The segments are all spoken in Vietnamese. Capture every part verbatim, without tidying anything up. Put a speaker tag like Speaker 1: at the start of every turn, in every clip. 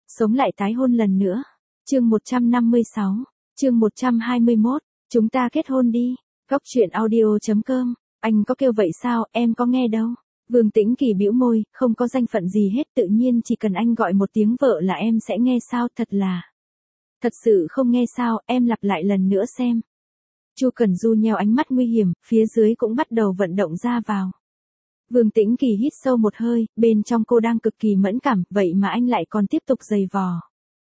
Speaker 1: Sống lại tái hôn lần nữa. Chương một trăm năm mươi sáu. Chương một trăm hai mươi mốt. Chúng ta kết hôn đi. Góc truyện audio chấm com. Anh có kêu vậy sao, em có nghe đâu. Vương Tĩnh Kỳ bĩu môi, không có danh phận gì hết, tự nhiên chỉ cần anh gọi một tiếng vợ là em sẽ nghe sao, thật là. Thật sự không nghe sao, em lặp lại lần nữa xem. Chu Cẩn Du nheo ánh mắt nguy hiểm, phía dưới cũng bắt đầu vận động ra vào. Vương Tĩnh Kỳ hít sâu một hơi, bên trong cô đang cực kỳ mẫn cảm, vậy mà anh lại còn tiếp tục giày vò.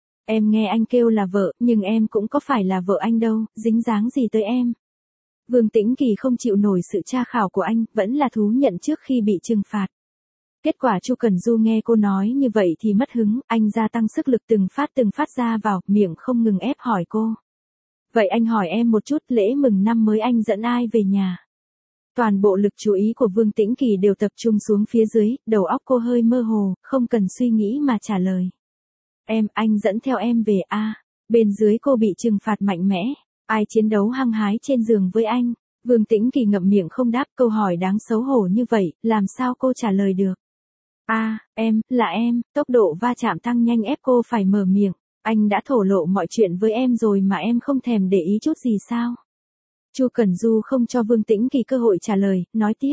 Speaker 1: Em nghe anh kêu là vợ, nhưng em cũng có phải là vợ anh đâu, dính dáng gì tới em. Vương Tĩnh Kỳ không chịu nổi sự tra khảo của anh, vẫn là thú nhận trước khi bị trừng phạt. Kết quả Chu Cẩn Du nghe cô nói như vậy thì mất hứng, anh gia tăng sức lực từng phát từng phát ra vào, miệng không ngừng ép hỏi cô. Vậy anh hỏi em một chút, lễ mừng năm mới anh dẫn ai về nhà? Toàn bộ lực chú ý của Vương Tĩnh Kỳ đều tập trung xuống phía dưới, đầu óc cô hơi mơ hồ, không cần suy nghĩ mà trả lời. Em, anh dẫn theo em về a. À, bên dưới cô bị trừng phạt mạnh mẽ. Ai chiến đấu hăng hái trên giường với anh? Vương Tĩnh Kỳ ngậm miệng không đáp, câu hỏi đáng xấu hổ như vậy, làm sao cô trả lời được? A, à, em, là em, tốc độ va chạm tăng nhanh ép cô phải mở miệng. Anh đã thổ lộ mọi chuyện với em rồi mà em không thèm để ý chút gì sao? Chu Cẩn Du không cho Vương Tĩnh Kỳ cơ hội trả lời, nói tiếp.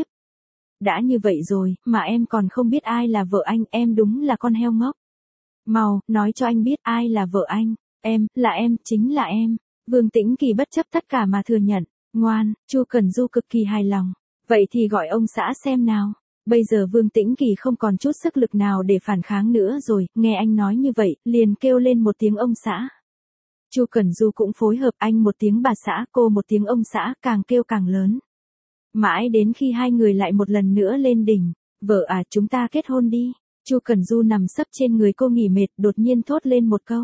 Speaker 1: Đã như vậy rồi, mà em còn không biết ai là vợ anh, em đúng là con heo ngốc. Mau, nói cho anh biết ai là vợ anh. Em, là em, chính là em. Vương Tĩnh Kỳ bất chấp tất cả mà thừa nhận. Ngoan, Chu Cẩn Du cực kỳ hài lòng. Vậy thì gọi ông xã xem nào. Bây giờ Vương Tĩnh Kỳ không còn chút sức lực nào để phản kháng nữa rồi, nghe anh nói như vậy, liền kêu lên một tiếng ông xã. Chu Cẩn Du cũng phối hợp, anh một tiếng bà xã, cô một tiếng ông xã, càng kêu càng lớn. Mãi đến khi hai người lại một lần nữa lên đỉnh. Vợ à, chúng ta kết hôn đi. Chu Cẩn Du nằm sấp trên người cô nghỉ mệt, đột nhiên thốt lên một câu.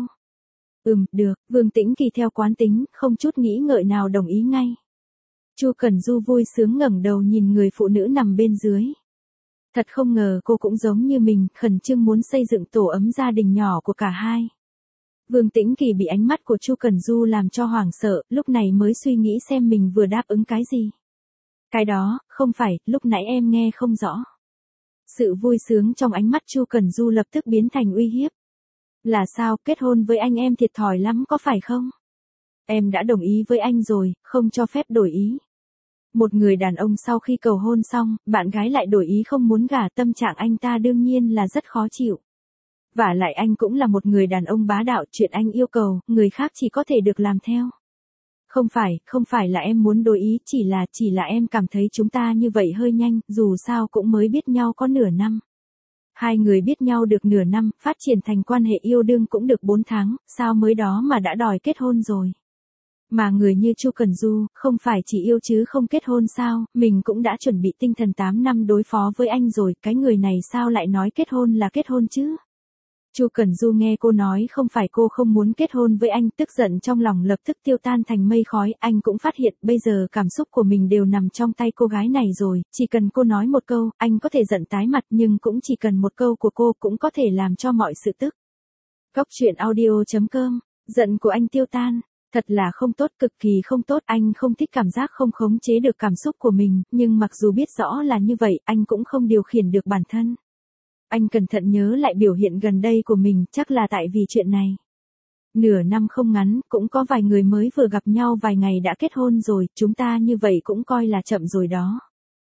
Speaker 1: Ừm, được, Vương Tĩnh Kỳ theo quán tính, không chút nghĩ ngợi nào đồng ý ngay. Chu Cẩn Du vui sướng ngẩng đầu nhìn người phụ nữ nằm bên dưới. Thật không ngờ cô cũng giống như mình, khẩn trương muốn xây dựng tổ ấm gia đình nhỏ của cả hai. Vương Tĩnh Kỳ bị ánh mắt của Chu Cẩn Du làm cho hoảng sợ, lúc này mới suy nghĩ xem mình vừa đáp ứng cái gì. Cái đó, không phải, lúc nãy em nghe không rõ. Sự vui sướng trong ánh mắt Chu Cẩn Du lập tức biến thành uy hiếp. Là sao, kết hôn với anh em thiệt thòi lắm có phải không? Em đã đồng ý với anh rồi, không cho phép đổi ý. Một người đàn ông sau khi cầu hôn xong, bạn gái lại đổi ý không muốn gả, tâm trạng anh ta đương nhiên là rất khó chịu. Vả lại anh cũng là một người đàn ông bá đạo, chuyện anh yêu cầu, người khác chỉ có thể được làm theo. Không phải, không phải là em muốn đổi ý, chỉ là, chỉ là em cảm thấy chúng ta như vậy hơi nhanh, dù sao cũng mới biết nhau có nửa năm. Hai người biết nhau được nửa năm, phát triển thành quan hệ yêu đương cũng được bốn tháng, sao mới đó mà đã đòi kết hôn rồi. Mà người như Chu Cẩn Du, không phải chỉ yêu chứ không kết hôn sao, mình cũng đã chuẩn bị tinh thần tám năm đối phó với anh rồi, cái người này sao lại nói kết hôn là kết hôn chứ? Chu Cẩn Du nghe cô nói không phải cô không muốn kết hôn với anh, tức giận trong lòng lập tức tiêu tan thành mây khói, anh cũng phát hiện bây giờ cảm xúc của mình đều nằm trong tay cô gái này rồi, chỉ cần cô nói một câu, anh có thể giận tái mặt nhưng cũng chỉ cần một câu của cô cũng có thể làm cho mọi sự tức. Góc truyện audio chấm com, giận của anh tiêu tan, thật là không tốt, cực kỳ không tốt, anh không thích cảm giác không khống chế được cảm xúc của mình, nhưng mặc dù biết rõ là như vậy, anh cũng không điều khiển được bản thân. Anh cẩn thận nhớ lại biểu hiện gần đây của mình, chắc là tại vì chuyện này. Nửa năm không ngắn, cũng có vài người mới vừa gặp nhau vài ngày đã kết hôn rồi, chúng ta như vậy cũng coi là chậm rồi đó.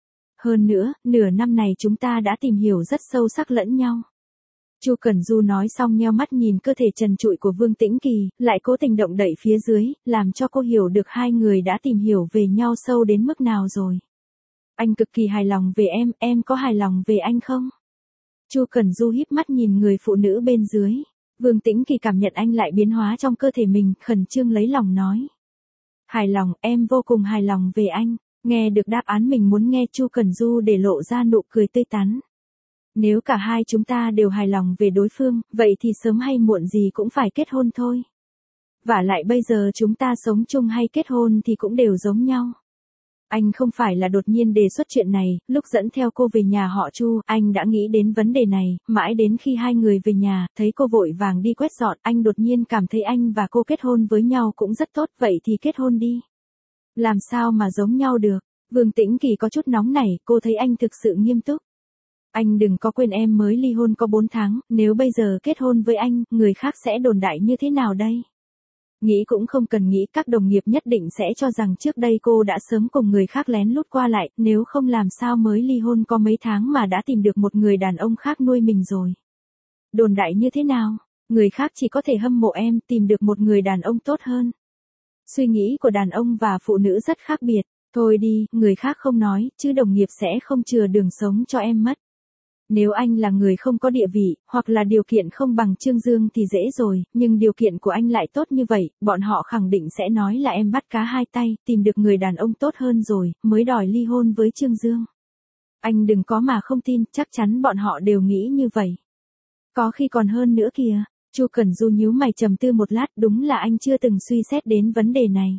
Speaker 1: Hơn nữa, nửa năm này chúng ta đã tìm hiểu rất sâu sắc lẫn nhau. Chu Cẩn Du nói xong nheo mắt nhìn cơ thể trần trụi của Vương Tĩnh Kỳ, lại cố tình động đậy phía dưới, làm cho cô hiểu được hai người đã tìm hiểu về nhau sâu đến mức nào rồi. Anh cực kỳ hài lòng về em, em có hài lòng về anh không? Chu Cẩn Du híp mắt nhìn người phụ nữ bên dưới. Vương Tĩnh Kỳ cảm nhận anh lại biến hóa trong cơ thể mình, khẩn trương lấy lòng nói. Hài lòng, em vô cùng hài lòng về anh. Nghe được đáp án mình muốn nghe, Chu Cẩn Du để lộ ra nụ cười tươi tắn. Nếu cả hai chúng ta đều hài lòng về đối phương, vậy thì sớm hay muộn gì cũng phải kết hôn thôi. Vả lại bây giờ chúng ta sống chung hay kết hôn thì cũng đều giống nhau. Anh không phải là đột nhiên đề xuất chuyện này, lúc dẫn theo cô về nhà họ Chu, anh đã nghĩ đến vấn đề này, mãi đến khi hai người về nhà, thấy cô vội vàng đi quét dọn, anh đột nhiên cảm thấy anh và cô kết hôn với nhau cũng rất tốt, vậy thì kết hôn đi. Làm sao mà giống nhau được? Vương Tĩnh Kỳ có chút nóng nảy, cô thấy anh thực sự nghiêm túc. Anh đừng có quên em mới ly hôn có bốn tháng, nếu bây giờ kết hôn với anh, người khác sẽ đồn đại như thế nào đây? Nghĩ cũng không cần nghĩ, các đồng nghiệp nhất định sẽ cho rằng trước đây cô đã sớm cùng người khác lén lút qua lại, nếu không làm sao mới ly hôn có mấy tháng mà đã tìm được một người đàn ông khác nuôi mình rồi. Đồn đại như thế nào? Người khác chỉ có thể hâm mộ em tìm được một người đàn ông tốt hơn. Suy nghĩ của đàn ông và phụ nữ rất khác biệt. Thôi đi, người khác không nói, chứ đồng nghiệp sẽ không chừa đường sống cho em mất. Nếu anh là người không có địa vị, hoặc là điều kiện không bằng Trương Dương thì dễ rồi, nhưng điều kiện của anh lại tốt như vậy, bọn họ khẳng định sẽ nói là em bắt cá hai tay, tìm được người đàn ông tốt hơn rồi, mới đòi ly hôn với Trương Dương. Anh đừng có mà không tin, chắc chắn bọn họ đều nghĩ như vậy. Có khi còn hơn nữa kìa. Chu Cẩn Du nhíu mày trầm tư một lát, đúng là anh chưa từng suy xét đến vấn đề này.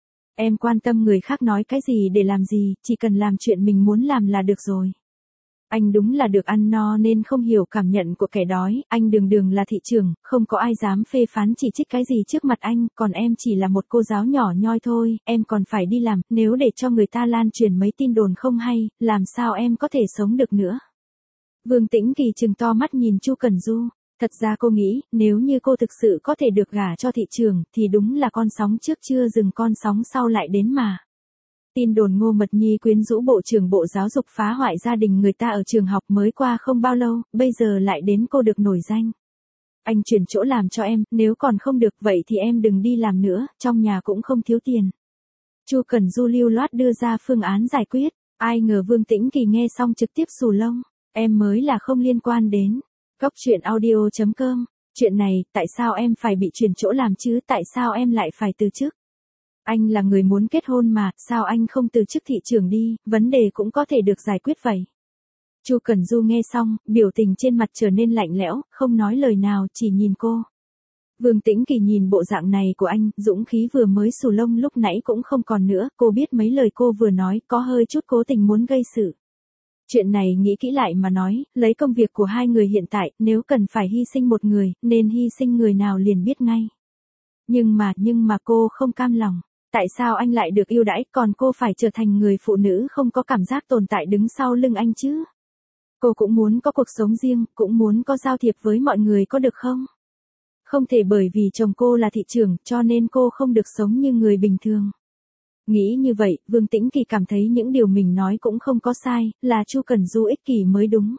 Speaker 1: Em quan tâm người khác nói cái gì để làm gì, chỉ cần làm chuyện mình muốn làm là được rồi. Anh đúng là được ăn no nên không hiểu cảm nhận của kẻ đói, anh đường đường là thị trưởng, không có ai dám phê phán chỉ trích cái gì trước mặt anh, còn em chỉ là một cô giáo nhỏ nhoi thôi, em còn phải đi làm, nếu để cho người ta lan truyền mấy tin đồn không hay, làm sao em có thể sống được nữa. Vương Tĩnh Kỳ trừng to mắt nhìn Chu Cẩn Du. Thật ra cô nghĩ, nếu như cô thực sự có thể được gả cho thị trường, thì đúng là con sóng trước chưa dừng con sóng sau lại đến mà. Tin đồn Ngô Mật Nhi quyến rũ Bộ trưởng Bộ Giáo dục phá hoại gia đình người ta ở trường học mới qua không bao lâu, bây giờ lại đến cô được nổi danh. Anh chuyển chỗ làm cho em, nếu còn không được vậy thì em đừng đi làm nữa, trong nhà cũng không thiếu tiền. Chu Cẩn Du lưu loát đưa ra phương án giải quyết, ai ngờ Vương Tĩnh Kỳ nghe xong trực tiếp xù lông, em mới là không liên quan đến. Góc truyện audio chấm com, chuyện này, tại sao em phải bị chuyển chỗ làm chứ, tại sao em lại phải từ chức? Anh là người muốn kết hôn mà, sao anh không từ chức thị trường đi, vấn đề cũng có thể được giải quyết vậy. Chu Cẩn Du nghe xong, biểu tình trên mặt trở nên lạnh lẽo, không nói lời nào, chỉ nhìn cô. Vương Tĩnh Kỳ nhìn bộ dạng này của anh, dũng khí vừa mới xù lông lúc nãy cũng không còn nữa, cô biết mấy lời cô vừa nói có hơi chút cố tình muốn gây sự. Chuyện này nghĩ kỹ lại mà nói, lấy công việc của hai người hiện tại, nếu cần phải hy sinh một người, nên hy sinh người nào liền biết ngay. Nhưng mà, nhưng mà cô không cam lòng. Tại sao anh lại được yêu đãi, còn cô phải trở thành người phụ nữ không có cảm giác tồn tại đứng sau lưng anh chứ? Cô cũng muốn có cuộc sống riêng, cũng muốn có giao thiệp với mọi người có được không? Không thể bởi vì chồng cô là thị trưởng, cho nên cô không được sống như người bình thường. Nghĩ như vậy, Vương Tĩnh Kỳ cảm thấy những điều mình nói cũng không có sai, là Chu Cẩn Du ích kỷ mới đúng.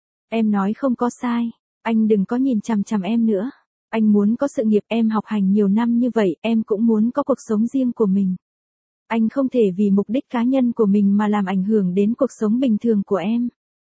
Speaker 1: Em nói không có sai, anh đừng có nhìn chằm chằm em nữa. Anh muốn có sự nghiệp, em học hành nhiều năm như vậy, em cũng muốn có cuộc sống riêng của mình. Anh không thể vì mục đích cá nhân của mình mà làm ảnh hưởng đến cuộc sống bình thường của em.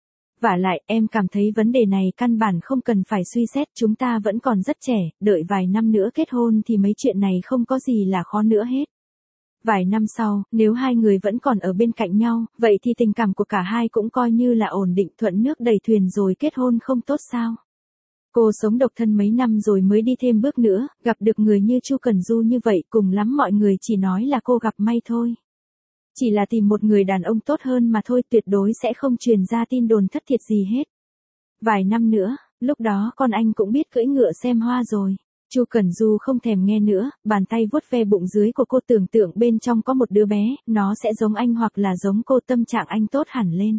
Speaker 1: Vả lại, em cảm thấy vấn đề này căn bản không cần phải suy xét, chúng ta vẫn còn rất trẻ, đợi vài năm nữa kết hôn thì mấy chuyện này không có gì là khó nữa hết. Vài năm sau, nếu hai người vẫn còn ở bên cạnh nhau, vậy thì tình cảm của cả hai cũng coi như là ổn định, thuận nước đẩy thuyền rồi, kết hôn không tốt sao? Cô sống độc thân mấy năm rồi mới đi thêm bước nữa, gặp được người như Chu Cẩn Du như vậy, cùng lắm mọi người chỉ nói là cô gặp may thôi. Chỉ là tìm một người đàn ông tốt hơn mà thôi, tuyệt đối sẽ không truyền ra tin đồn thất thiệt gì hết. Vài năm nữa, lúc đó con anh cũng biết cưỡi ngựa xem hoa rồi. Chu Cẩn Du không thèm nghe nữa, bàn tay vuốt ve bụng dưới của cô, tưởng tượng bên trong có một đứa bé, nó sẽ giống anh hoặc là giống cô, tâm trạng anh tốt hẳn lên.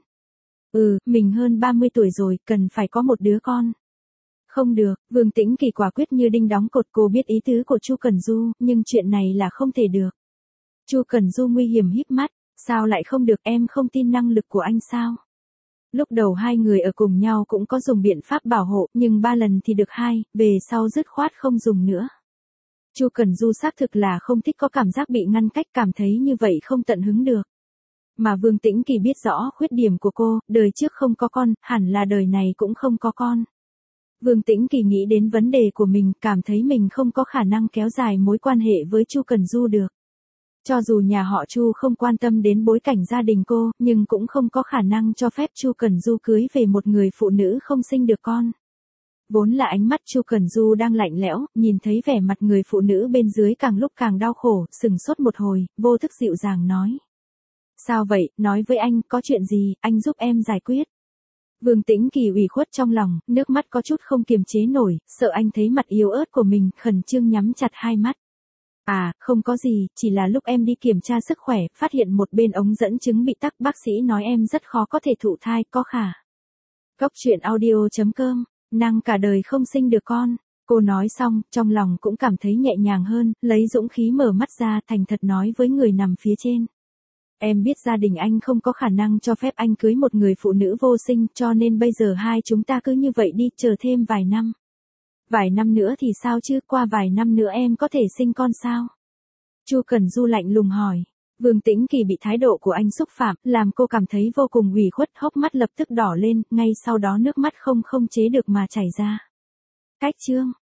Speaker 1: Ừ, mình hơn ba mươi tuổi rồi, cần phải có một đứa con. Không được, Vương Tĩnh Kỳ quả quyết như đinh đóng cột, cô biết ý tứ của Chu Cẩn Du, nhưng chuyện này là không thể được. Chu Cẩn Du nguy hiểm híp mắt, sao lại không được, em không tin năng lực của anh sao? Lúc đầu hai người ở cùng nhau cũng có dùng biện pháp bảo hộ, nhưng ba lần thì được hai, về sau dứt khoát không dùng nữa. Chu Cẩn Du xác thực là không thích có cảm giác bị ngăn cách, cảm thấy như vậy không tận hứng được. Mà Vương Tĩnh Kỳ biết rõ khuyết điểm của cô, đời trước không có con, hẳn là đời này cũng không có con. Vương Tĩnh Kỳ nghĩ đến vấn đề của mình, cảm thấy mình không có khả năng kéo dài mối quan hệ với Chu Cẩn Du được. Cho dù nhà họ Chu không quan tâm đến bối cảnh gia đình cô, nhưng cũng không có khả năng cho phép Chu Cẩn Du cưới về một người phụ nữ không sinh được con. Vốn là ánh mắt Chu Cẩn Du đang lạnh lẽo, nhìn thấy vẻ mặt người phụ nữ bên dưới càng lúc càng đau khổ, sừng sốt một hồi, vô thức dịu dàng nói. Sao vậy, nói với anh, có chuyện gì, anh giúp em giải quyết. Vương Tĩnh Kỳ ủy khuất trong lòng, nước mắt có chút không kiềm chế nổi, sợ anh thấy mặt yếu ớt của mình, khẩn trương nhắm chặt hai mắt. À, không có gì, chỉ là lúc em đi kiểm tra sức khỏe, phát hiện một bên ống dẫn trứng bị tắc, bác sĩ nói em rất khó có thể thụ thai, có khả Góc chuyện audio chấm com, năng cả đời không sinh được con. Cô nói xong, trong lòng cũng cảm thấy nhẹ nhàng hơn, lấy dũng khí mở mắt ra thành thật nói với người nằm phía trên. Em biết gia đình anh không có khả năng cho phép anh cưới một người phụ nữ vô sinh, cho nên bây giờ hai chúng ta cứ như vậy đi, chờ thêm vài năm. Vài năm nữa thì sao chứ, qua vài năm nữa em có thể sinh con sao? Chu Cần Du lạnh lùng hỏi. Vương Tĩnh Kỳ bị thái độ của anh xúc phạm, làm cô cảm thấy vô cùng ủy khuất, hốc mắt lập tức đỏ lên, ngay sau đó nước mắt không không chế được mà chảy ra. Cách chương